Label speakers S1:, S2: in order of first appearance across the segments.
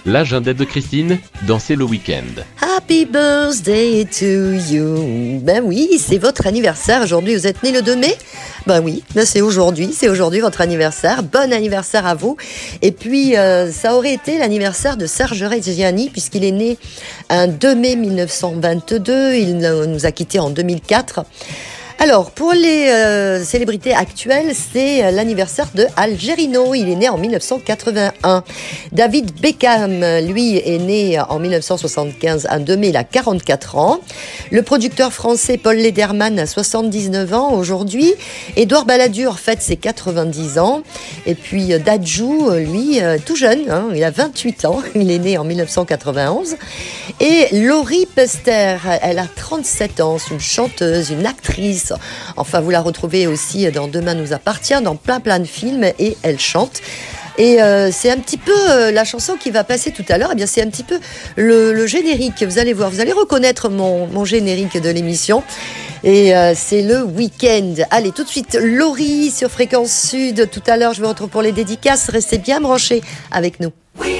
S1: L'agenda de Christine, dans C'est le week-end.
S2: Happy birthday to you. Ben oui, c'est votre anniversaire aujourd'hui. Vous êtes né le 2 mai ? Ben oui, ben c'est aujourd'hui votre anniversaire. Bon anniversaire à vous. Et puis, ça aurait été l'anniversaire de Serge Reggiani, puisqu'il est né un 2 mai 1922. Il nous a quittés en 2004. Alors, pour les célébrités actuelles, c'est l'anniversaire de Algerino. Il est né en 1981. David Beckham, lui, est né en 1975, un 2 mai, il a 44 ans. Le producteur français Paul Lederman a 79 ans aujourd'hui. Édouard Balladur fête ses 90 ans. Et puis Dadju, lui, tout jeune, il a 28 ans. Il est né en 1991. Et Laurie Pester, elle a 37 ans. C'est une chanteuse, une actrice. Enfin, vous la retrouvez aussi dans Demain nous appartient, dans plein de films, et elle chante. Et c'est un petit peu la chanson qui va passer tout à l'heure. Eh bien, c'est un petit peu le générique. Vous allez voir, vous allez reconnaître mon générique de l'émission. Et c'est le week-end. Allez, tout de suite, Laurie sur Fréquence Sud. Tout à l'heure, je vous retrouve pour les dédicaces. Restez bien branchés avec nous.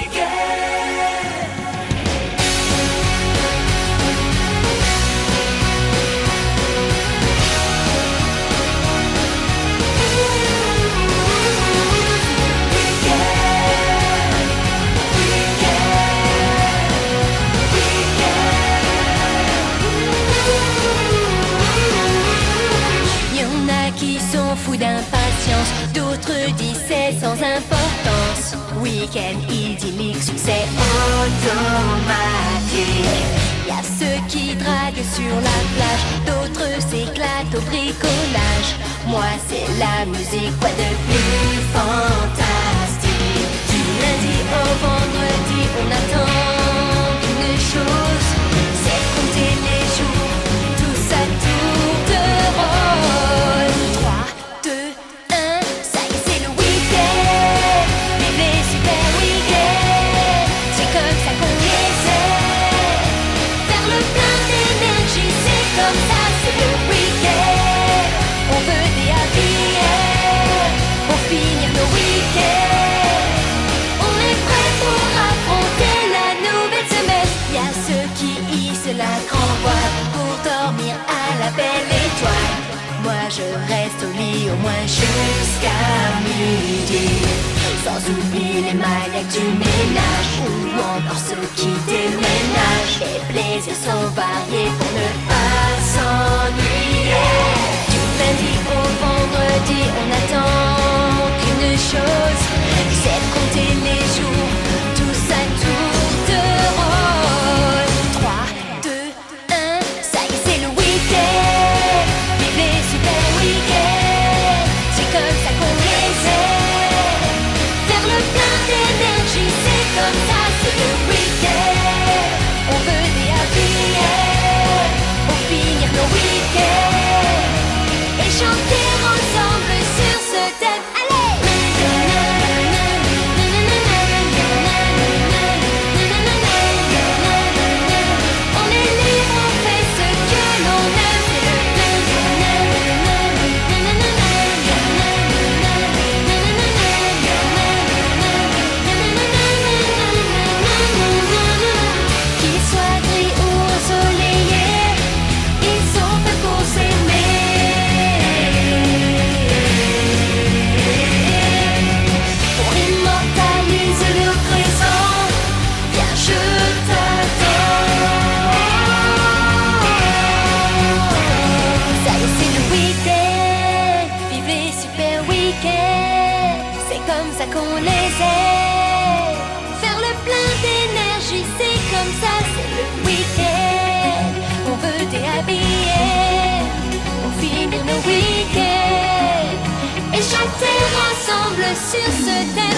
S3: Fou d'impatience, d'autres disent c'est sans importance. Week-end idyllique, succès automatique. Y'a ceux qui draguent sur la plage, d'autres s'éclatent au bricolage. Moi c'est la musique, quoi de plus fantastique. Du lundi au vendredi, on attend une chose, c'est compter les jours, tous à tour de rôle. Je reste au lit au moins jusqu'à midi. Sans oublier les maniaques du ménage ou encore ceux qui déménagent. Les plaisirs sont variés pour ne pas s'ennuyer. Du lundi au vendredi, on attend qu'une chose, c'est de compter les jours, tous à tour de rôle. 3, 2, 1, ça y est, c'est le week-end. C'est comme ça qu'on les aime. Faire le plein d'énergie, c'est comme ça, c'est le week-end. On veut des happy end pour finir nos week-ends et chanter ensemble sur ce thème. Allez! On est libre, on fait ce que l'on aime. Qu'on les aime. Faire le plein d'énergie, c'est comme ça, c'est le week-end. On veut déshabiller, on finit nos week-ends et chanter ensemble sur ce thème.